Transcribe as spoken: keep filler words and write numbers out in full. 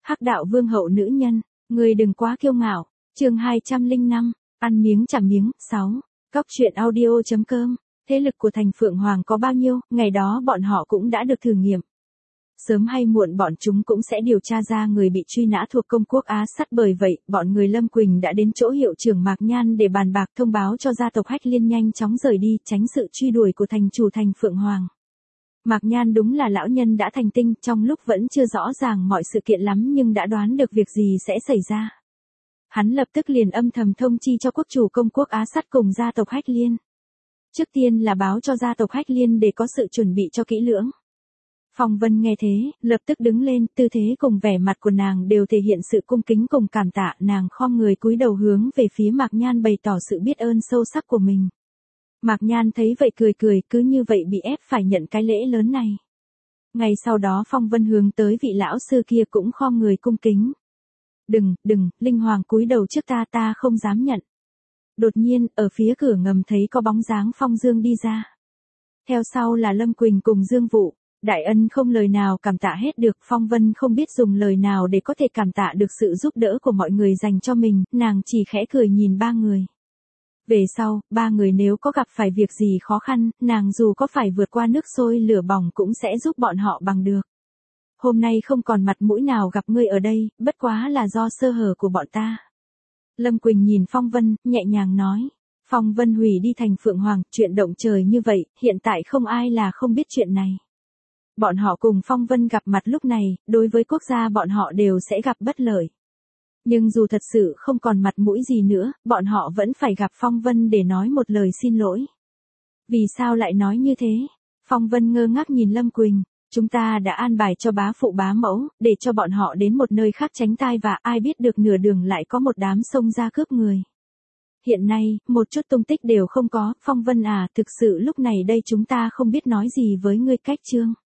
Hắc đạo vương hậu nữ nhân, người đừng quá kiêu ngạo. Chương hai trăm lẻ năm, ăn miếng trả miếng. sáu. Cóc truyện audio.com. Thế lực của thành Phượng Hoàng có bao nhiêu, ngày đó bọn họ cũng đã được thử nghiệm. Sớm hay muộn bọn chúng cũng sẽ điều tra ra người bị truy nã thuộc công quốc Á Sắt, bởi vậy, bọn người Lâm Quỳnh đã đến chỗ hiệu trưởng Mạc Nhan để bàn bạc, thông báo cho gia tộc Hách Liên nhanh chóng rời đi, tránh sự truy đuổi của thành chủ thành Phượng Hoàng. Mạc Nhan đúng là lão nhân đã thành tinh, trong lúc vẫn chưa rõ ràng mọi sự kiện lắm nhưng đã đoán được việc gì sẽ xảy ra. Hắn lập tức liền âm thầm thông chi cho quốc chủ công quốc Á Sắt cùng gia tộc Hách Liên. Trước tiên là báo cho gia tộc Hách Liên để có sự chuẩn bị cho kỹ lưỡng. Phong Vân nghe thế, lập tức đứng lên, tư thế cùng vẻ mặt của nàng đều thể hiện sự cung kính cùng cảm tạ, nàng khom người cúi đầu hướng về phía Mạc Nhan bày tỏ sự biết ơn sâu sắc của mình. Mạc Nhan thấy vậy cười cười, cứ như vậy bị ép phải nhận cái lễ lớn này. Ngày sau đó Phong Vân hướng tới vị lão sư kia cũng khom người cung kính. Đừng, đừng, Linh Hoàng cúi đầu trước ta, ta không dám nhận. Đột nhiên, ở phía cửa ngầm thấy có bóng dáng Phong Dương đi ra. Theo sau là Lâm Quỳnh cùng Dương Vụ. Đại ân không lời nào cảm tạ hết được, Phong Vân không biết dùng lời nào để có thể cảm tạ được sự giúp đỡ của mọi người dành cho mình, nàng chỉ khẽ cười nhìn ba người. Về sau, ba người nếu có gặp phải việc gì khó khăn, nàng dù có phải vượt qua nước sôi lửa bỏng cũng sẽ giúp bọn họ bằng được. Hôm nay không còn mặt mũi nào gặp ngươi ở đây, bất quá là do sơ hở của bọn ta. Lâm Quỳnh nhìn Phong Vân, nhẹ nhàng nói. Phong Vân hủy đi thành Phượng Hoàng, chuyện động trời như vậy, hiện tại không ai là không biết chuyện này. Bọn họ cùng Phong Vân gặp mặt lúc này, đối với quốc gia bọn họ đều sẽ gặp bất lợi. Nhưng dù thật sự không còn mặt mũi gì nữa, bọn họ vẫn phải gặp Phong Vân để nói một lời xin lỗi. Vì sao lại nói như thế? Phong Vân ngơ ngác nhìn Lâm Quỳnh. Chúng ta đã an bài cho bá phụ bá mẫu, để cho bọn họ đến một nơi khác tránh tai và ai biết được nửa đường lại có một đám xông ra cướp người. Hiện nay, một chút tung tích đều không có, Phong Vân à, thực sự lúc này đây chúng ta không biết nói gì với ngươi cách Trương.